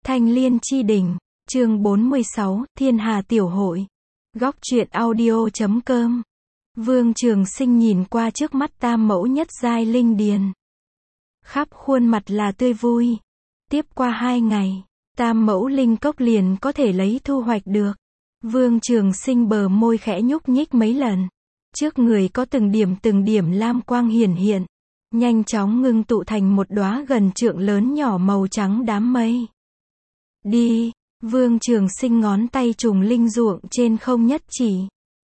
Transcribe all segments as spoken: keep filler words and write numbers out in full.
Thanh Liên Chi Đỉnh, chương bốn mươi sáu, Thiên Hà Tiểu Hội. Góc truyện audio chấm com. Vương Trường Sinh nhìn qua trước mắt tam mẫu nhất giai linh điền. Khắp khuôn mặt là tươi vui. Tiếp qua hai ngày, tam mẫu linh cốc liền có thể lấy thu hoạch được. Vương Trường Sinh bờ môi khẽ nhúc nhích mấy lần. Trước người có từng điểm từng điểm lam quang hiển hiện. Nhanh chóng ngưng tụ thành một đóa gần trượng lớn nhỏ màu trắng đám mây. Đi, Vương Trường Sinh ngón tay trùng linh ruộng trên không nhất chỉ.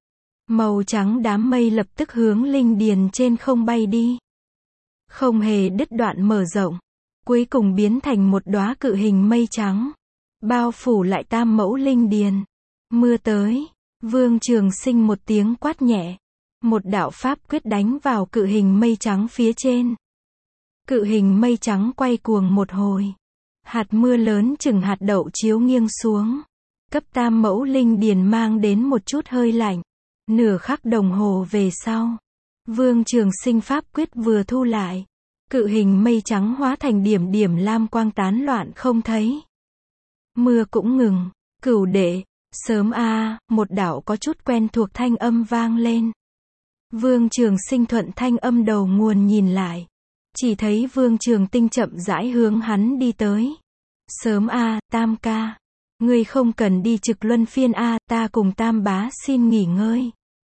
Màu trắng đám mây lập tức hướng linh điền trên không bay đi. Không hề đứt đoạn mở rộng. Cuối cùng biến thành một đóa cự hình mây trắng. Bao phủ lại tam mẫu linh điền. Mưa tới. Vương Trường Sinh một tiếng quát nhẹ. Một đạo pháp quyết đánh vào cự hình mây trắng phía trên. Cự hình mây trắng quay cuồng một hồi. Hạt mưa lớn chừng hạt đậu chiếu nghiêng xuống. Cấp tam mẫu linh điền mang đến một chút hơi lạnh. Nửa khắc đồng hồ về sau. Vương Trường Sinh pháp quyết vừa thu lại. Cự hình mây trắng hóa thành điểm điểm lam quang tán loạn không thấy. Mưa cũng ngừng. Cửu đệ, sớm a à, một đạo có chút quen thuộc thanh âm vang lên. Vương Trường Sinh thuận thanh âm đầu nguồn nhìn lại. Chỉ thấy Vương Trường Tinh chậm rãi hướng hắn đi tới. Sớm a à, tam ca. Ngươi không cần đi trực luân phiên a à, ta cùng tam bá xin nghỉ ngơi.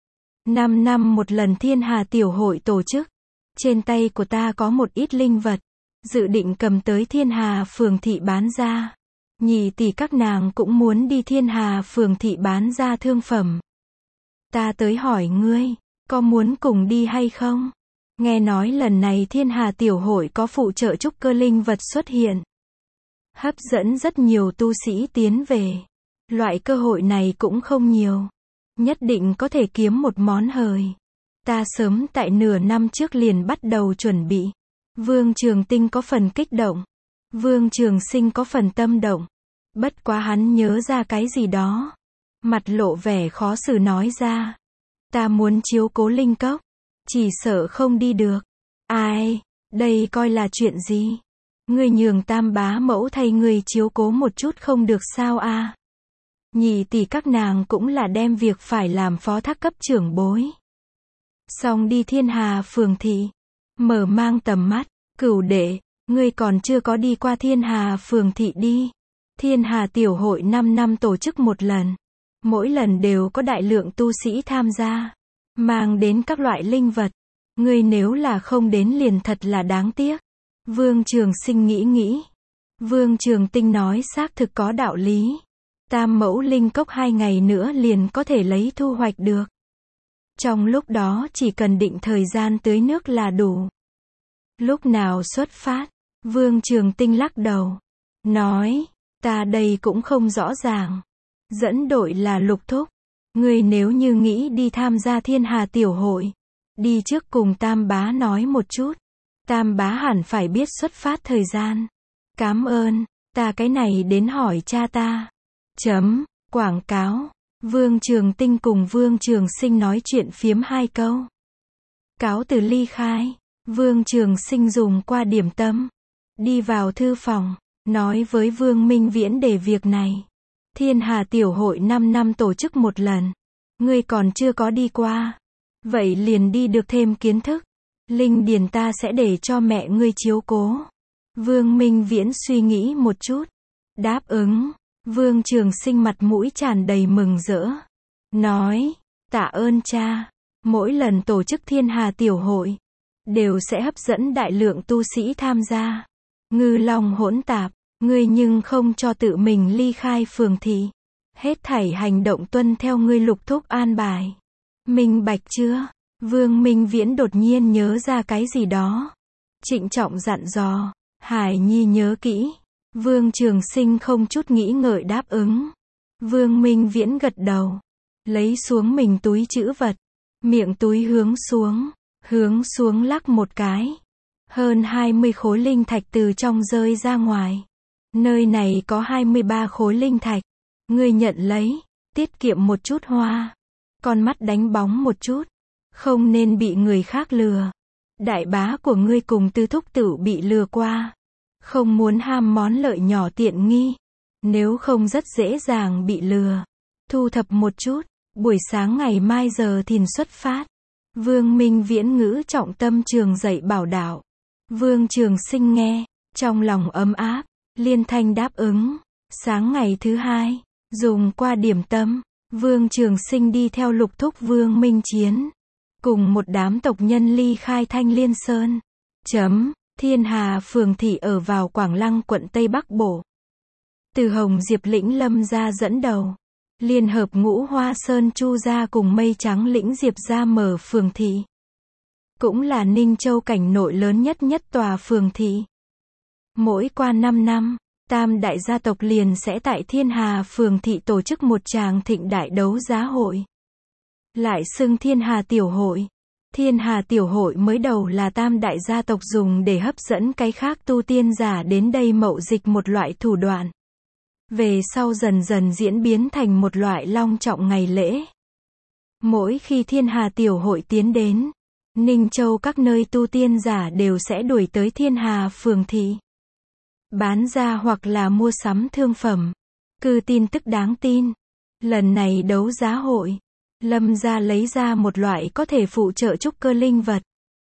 Năm năm một lần Thiên Hà Tiểu Hội tổ chức. Trên tay của ta có một ít linh vật. Dự định cầm tới Thiên Hà Phường Thị bán ra. Nhị tỷ các nàng cũng muốn đi Thiên Hà Phường Thị bán ra thương phẩm. Ta tới hỏi ngươi, có muốn cùng đi hay không? Nghe nói lần này Thiên Hà Tiểu Hội có phụ trợ trúc cơ linh vật xuất hiện. Hấp dẫn rất nhiều tu sĩ tiến về. Loại cơ hội này cũng không nhiều. Nhất định có thể kiếm một món hời. Ta sớm tại nửa năm trước liền bắt đầu chuẩn bị. Vương Trường Tinh có phần kích động. Vương Trường Sinh có phần tâm động. Bất quá hắn nhớ ra cái gì đó. Mặt lộ vẻ khó xử nói ra. Ta muốn chiếu cố linh cốc. Chỉ sợ không đi được. Ai, đây coi là chuyện gì? Ngươi nhường tam bá mẫu thay ngươi chiếu cố một chút không được sao a? À? Nhị tỷ các nàng cũng là đem việc phải làm phó thác cấp trưởng bối. Xong đi Thiên Hà Phường Thị. Mở mang tầm mắt. Cửu đệ, ngươi còn chưa có đi qua Thiên Hà Phường Thị đi. Thiên Hà Tiểu Hội năm năm tổ chức một lần. Mỗi lần đều có đại lượng tu sĩ tham gia. Mang đến các loại linh vật. Ngươi nếu là không đến liền thật là đáng tiếc. Vương Trường Sinh nghĩ nghĩ. Vương Trường Tinh nói xác thực có đạo lý. Tam mẫu linh cốc hai ngày nữa liền có thể lấy thu hoạch được. Trong lúc đó chỉ cần định thời gian tưới nước là đủ. Lúc nào xuất phát? Vương Trường Tinh lắc đầu. Nói, ta đây cũng không rõ ràng. Dẫn đội là Lục Thúc. Ngươi nếu như nghĩ đi tham gia Thiên Hà Tiểu Hội. Đi trước cùng tam bá nói một chút. Tam bá hẳn phải biết xuất phát thời gian. Cám ơn, ta cái này đến hỏi cha ta. Chấm, quảng cáo. Vương Trường Tinh cùng Vương Trường Sinh nói chuyện phiếm hai câu. Cáo từ ly khai. Vương Trường Sinh dùng qua điểm tâm. Đi vào thư phòng. Nói với Vương Minh Viễn để việc này. Thiên Hà Tiểu Hội năm năm tổ chức một lần. Ngươi còn chưa có đi qua. Vậy liền đi được thêm kiến thức. Linh điền ta sẽ để cho mẹ ngươi chiếu cố. Vương Minh Viễn suy nghĩ một chút. Đáp ứng. Vương Trường Sinh mặt mũi tràn đầy mừng rỡ. Nói, tạ ơn cha. Mỗi lần tổ chức Thiên Hà Tiểu Hội. Đều sẽ hấp dẫn đại lượng tu sĩ tham gia. Ngư long hỗn tạp. Ngươi nhưng không cho tự mình ly khai phường thị. Hết thảy hành động tuân theo ngươi Lục Thúc an bài. Minh bạch chưa? Vương Minh Viễn đột nhiên nhớ ra cái gì đó. Trịnh trọng dặn dò. Hải Nhi nhớ kỹ. Vương Trường Sinh không chút nghĩ ngợi đáp ứng. Vương Minh Viễn gật đầu. Lấy xuống mình túi trữ vật. Miệng túi hướng xuống. Hướng xuống lắc một cái. Hơn hai mươi khối linh thạch từ trong rơi ra ngoài. Nơi này có hai mươi ba khối linh thạch. Ngươi nhận lấy. Tiết kiệm một chút hoa. Con mắt đánh bóng một chút. Không nên bị người khác lừa. Đại bá của ngươi cùng Tư Thúc Tử bị lừa qua. Không muốn ham món lợi nhỏ tiện nghi. Nếu không rất dễ dàng bị lừa. Thu thập một chút, buổi sáng ngày mai giờ thìn xuất phát. Vương Minh Viễn ngữ trọng tâm trường dạy bảo đạo. Vương Trường Sinh nghe, trong lòng ấm áp, liên thanh đáp ứng. Sáng ngày thứ hai, dùng qua điểm tâm, Vương Trường Sinh đi theo Lục Thúc Vương Minh Chiến, cùng một đám tộc nhân ly khai Thanh Liên Sơn. Chấm, Thiên Hà phường thị ở vào Quảng Lăng quận Tây Bắc Bộ. Từ Hồng Diệp lĩnh Lâm gia dẫn đầu, liên hợp Ngũ Hoa Sơn Chu gia cùng Mây Trắng lĩnh Diệp gia mở phường thị. Cũng là Ninh Châu cảnh nội lớn nhất nhất tòa phường thị. Mỗi qua năm năm, tam đại gia tộc liền sẽ tại Thiên Hà phường thị tổ chức một tràng thịnh đại đấu giá hội. Lại xưng Thiên Hà Tiểu Hội. Thiên Hà Tiểu Hội mới đầu là tam đại gia tộc dùng để hấp dẫn cái khác tu tiên giả đến đây mậu dịch một loại thủ đoạn. Về sau dần dần diễn biến thành một loại long trọng ngày lễ. Mỗi khi Thiên Hà Tiểu Hội tiến đến, Ninh Châu các nơi tu tiên giả đều sẽ đuổi tới Thiên Hà phường thị. Bán ra hoặc là mua sắm thương phẩm. Cứ tin tức đáng tin. Lần này đấu giá hội, Lâm gia lấy ra một loại có thể phụ trợ trúc cơ linh vật.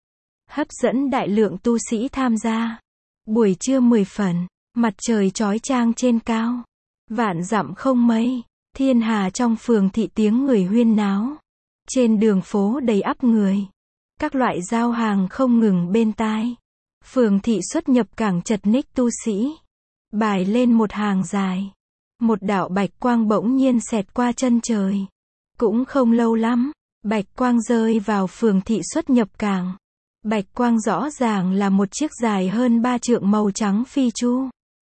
Hấp dẫn đại lượng tu sĩ tham gia. Buổi trưa mười phần, mặt trời chói chang trên cao. Vạn dặm không mây, Thiên Hà trong phường thị tiếng người huyên náo. Trên đường phố đầy ắp người. Các loại giao hàng không ngừng bên tai. Phường thị xuất nhập cảng chật ních tu sĩ. Bài lên một hàng dài. Một đạo bạch quang bỗng nhiên xẹt qua chân trời. Cũng không lâu lắm, bạch quang rơi vào phường thị xuất nhập cảng. Bạch quang rõ ràng là một chiếc dài hơn ba trượng màu trắng phi chu.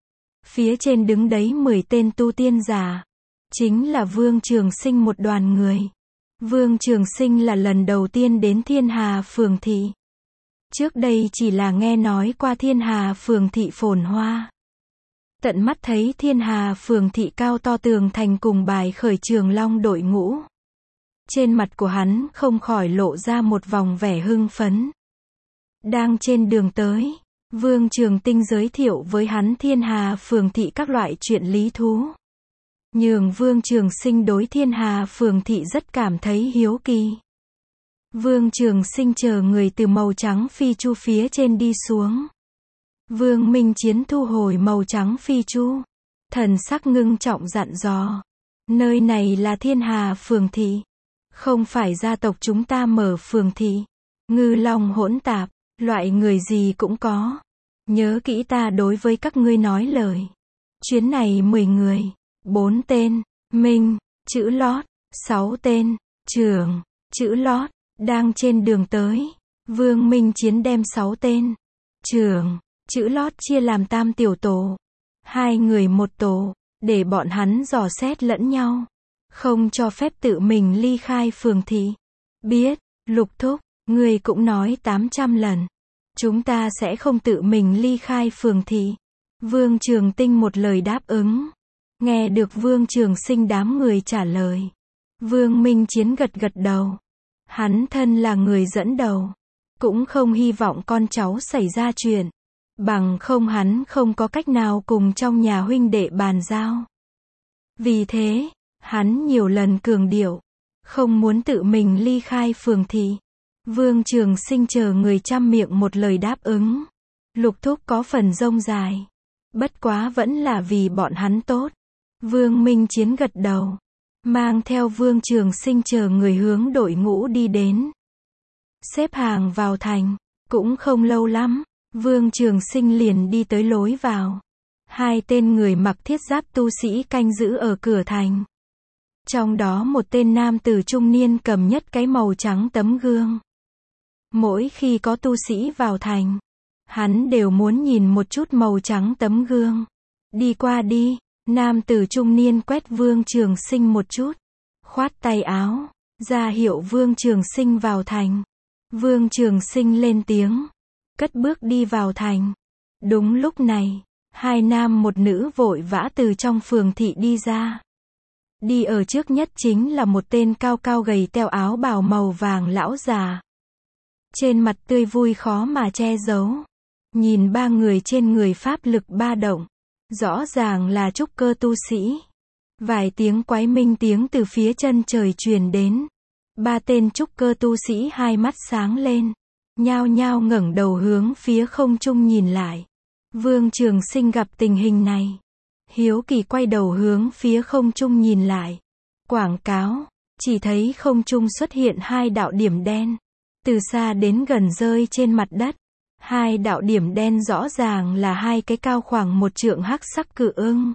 Phía trên đứng đấy mười tên tu tiên giả. Chính là Vương Trường Sinh một đoàn người. Vương Trường Sinh là lần đầu tiên đến Thiên Hà phường thị. Trước đây chỉ là nghe nói qua Thiên Hà phường thị phồn hoa. Tận mắt thấy Thiên Hà phường thị cao to tường thành cùng bài khởi Trường Long đội ngũ. Trên mặt của hắn không khỏi lộ ra một vòng vẻ hưng phấn. Đang trên đường tới, Vương Trường Tinh giới thiệu với hắn Thiên Hà phường thị các loại chuyện lý thú. Nhường Vương Trường Sinh đối Thiên Hà phường thị rất cảm thấy hiếu kỳ. Vương Trường Sinh chờ người từ màu trắng phi chu phía trên đi xuống. Vương Minh Chiến thu hồi màu trắng phi chu. Thần sắc ngưng trọng dặn dò. Nơi này là Thiên Hà phường thị. Không phải gia tộc chúng ta mở phường thị. Ngư long hỗn tạp, loại người gì cũng có. Nhớ kỹ ta đối với các ngươi nói lời. Chuyến này mười người, bốn tên, Minh, chữ lót, sáu tên, Trường, chữ lót, đang trên đường tới. Vương Minh Chiến đem sáu tên, Trường, chữ lót chia làm tam tiểu tổ. Hai người một tổ, để bọn hắn dò xét lẫn nhau. Không cho phép tự mình ly khai phường thị. Biết, Lục Thúc, ngươi cũng nói tám trăm lần. Chúng ta sẽ không tự mình ly khai phường thị. Vương Trường Tinh một lời đáp ứng. Nghe được Vương Trường Sinh đám người trả lời. Vương Minh Chiến gật gật đầu. Hắn thân là người dẫn đầu. Cũng không hy vọng con cháu xảy ra chuyện. Bằng không hắn không có cách nào cùng trong nhà huynh đệ bàn giao. Vì thế, hắn nhiều lần cường điệu. Không muốn tự mình ly khai phường thị. Vương Trường Sinh chờ người trăm miệng một lời đáp ứng. Lục Thúc có phần rông dài. Bất quá vẫn là vì bọn hắn tốt. Vương Minh Chiến gật đầu. Mang theo Vương Trường Sinh chờ người hướng đội ngũ đi đến. Xếp hàng vào thành. Cũng không lâu lắm. Vương Trường Sinh liền đi tới lối vào. Hai tên người mặc thiết giáp tu sĩ canh giữ ở cửa thành. Trong đó một tên nam tử trung niên cầm nhất cái màu trắng tấm gương. Mỗi khi có tu sĩ vào thành, hắn đều muốn nhìn một chút màu trắng tấm gương. Đi qua đi, nam tử trung niên quét Vương Trường Sinh một chút. Khoát tay áo, ra hiệu Vương Trường Sinh vào thành. Vương Trường Sinh lên tiếng, cất bước đi vào thành. Đúng lúc này, hai nam một nữ vội vã từ trong phường thị đi ra. Đi ở trước nhất chính là một tên cao cao gầy teo áo bào màu vàng lão già. Trên mặt tươi vui khó mà che giấu. Nhìn ba người trên người pháp lực ba động. Rõ ràng là trúc cơ tu sĩ. Vài tiếng quái minh tiếng từ phía chân trời truyền đến. Ba tên trúc cơ tu sĩ hai mắt sáng lên, nhao nhao ngẩng đầu hướng phía không trung nhìn lại. Vương Trường Sinh gặp tình hình này, hiếu kỳ quay đầu hướng phía không trung nhìn lại. Quảng cáo, chỉ thấy không trung xuất hiện hai đạo điểm đen, từ xa đến gần rơi trên mặt đất. Hai đạo điểm đen rõ ràng là hai cái cao khoảng một trượng hắc sắc cự ưng.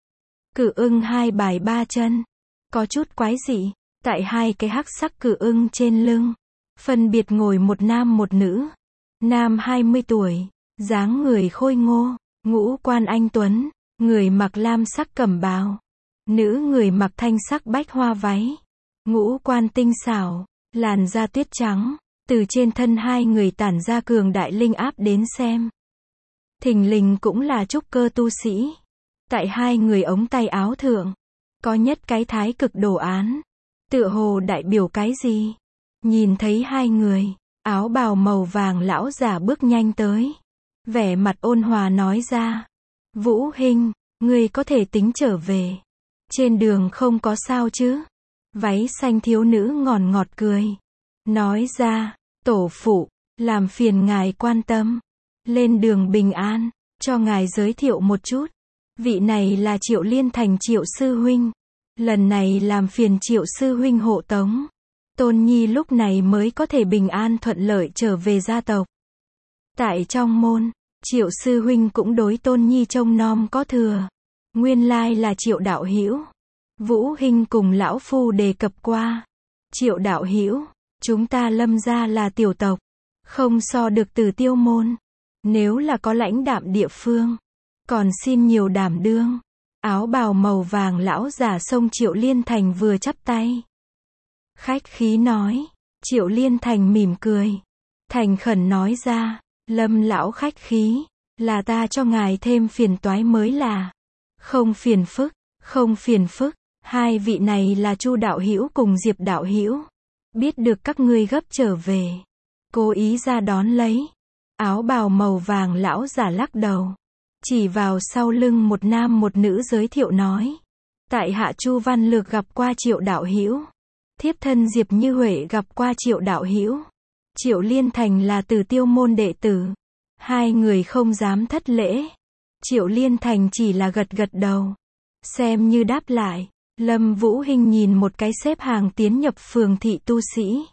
Cự ưng hai bài ba chân, có chút quái dị, tại hai cái hắc sắc cự ưng trên lưng, phân biệt ngồi một nam một nữ. Nam hai mươi tuổi, dáng người khôi ngô, ngũ quan anh tuấn, người mặc lam sắc cẩm bào. Nữ người mặc thanh sắc bách hoa váy, ngũ quan tinh xảo, làn da tuyết trắng. Từ trên thân hai người tản ra cường đại linh áp đến xem, thình lình cũng là trúc cơ tu sĩ. Tại hai người ống tay áo thượng, có nhất cái thái cực đồ án, tựa hồ đại biểu cái gì. Nhìn thấy hai người, áo bào màu vàng lão giả bước nhanh tới, vẻ mặt ôn hòa nói ra: Vũ Hinh, ngươi có thể tính trở về. Trên đường không có sao chứ? Váy xanh thiếu nữ ngọt ngọt cười, nói ra: tổ phụ, làm phiền ngài quan tâm. Lên đường bình an, cho ngài giới thiệu một chút. Vị này là Triệu Liên Thành Triệu sư huynh. Lần này làm phiền Triệu sư huynh hộ tống. Tôn Nhi lúc này mới có thể bình an thuận lợi trở về gia tộc. Tại trong môn, Triệu sư huynh cũng đối Tôn Nhi trông nom có thừa. Nguyên lai là Triệu đạo hữu. Vũ Hinh cùng lão phu đề cập qua. Triệu đạo hữu, chúng ta Lâm gia là tiểu tộc, không so được Tử Tiêu môn. Nếu là có lãnh đạm địa phương, còn xin nhiều đảm đương. Áo bào màu vàng lão giả xông Triệu Liên Thành vừa chắp tay, khách khí nói. Triệu Liên Thành mỉm cười, thành khẩn nói ra: Lâm lão khách khí, là ta cho ngài thêm phiền toái mới là. Không phiền phức, không phiền phức. Hai vị này là Chu đạo hữu cùng Diệp đạo hữu, biết được các ngươi gấp trở về, cố ý ra đón lấy. Áo bào màu vàng lão giả lắc đầu, chỉ vào sau lưng một nam một nữ giới thiệu nói: tại hạ Chu Văn Lược gặp qua Triệu đạo hữu, thiếp thân Diệp Như Huệ gặp qua Triệu đạo hữu. Triệu Liên Thành là Tử Tiêu môn đệ tử. Hai người không dám thất lễ. Triệu Liên Thành chỉ là gật gật đầu, xem như đáp lại. Lâm Vũ Hinh nhìn một cái xếp hàng tiến nhập phường thị tu sĩ,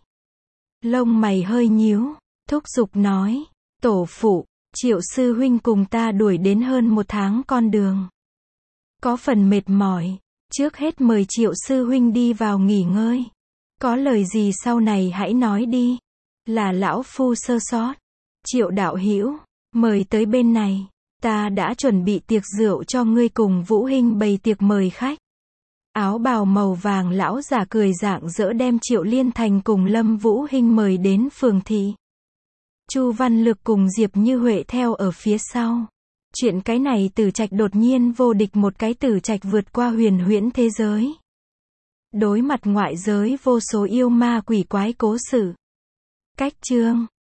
lông mày hơi nhíu, thúc giục nói: tổ phụ, Triệu sư huynh cùng ta đuổi đến hơn một tháng con đường, có phần mệt mỏi, trước hết mời Triệu sư huynh đi vào nghỉ ngơi. Có lời gì sau này hãy nói đi, là lão phu sơ sót. Triệu đạo hữu, mời tới bên này, ta đã chuẩn bị tiệc rượu cho ngươi cùng Vũ Hinh bày tiệc mời khách. Áo bào màu vàng lão giả cười rạng rỡ đem Triệu Liên Thành cùng Lâm Vũ Hinh mời đến phường thị. Chu Văn Lược cùng Diệp Như Huệ theo ở phía sau. Chuyện cái này Tử Trạch đột nhiên vô địch một cái Tử Trạch vượt qua huyền huyễn thế giới. Đối mặt ngoại giới vô số yêu ma quỷ quái cố sự. Cách chương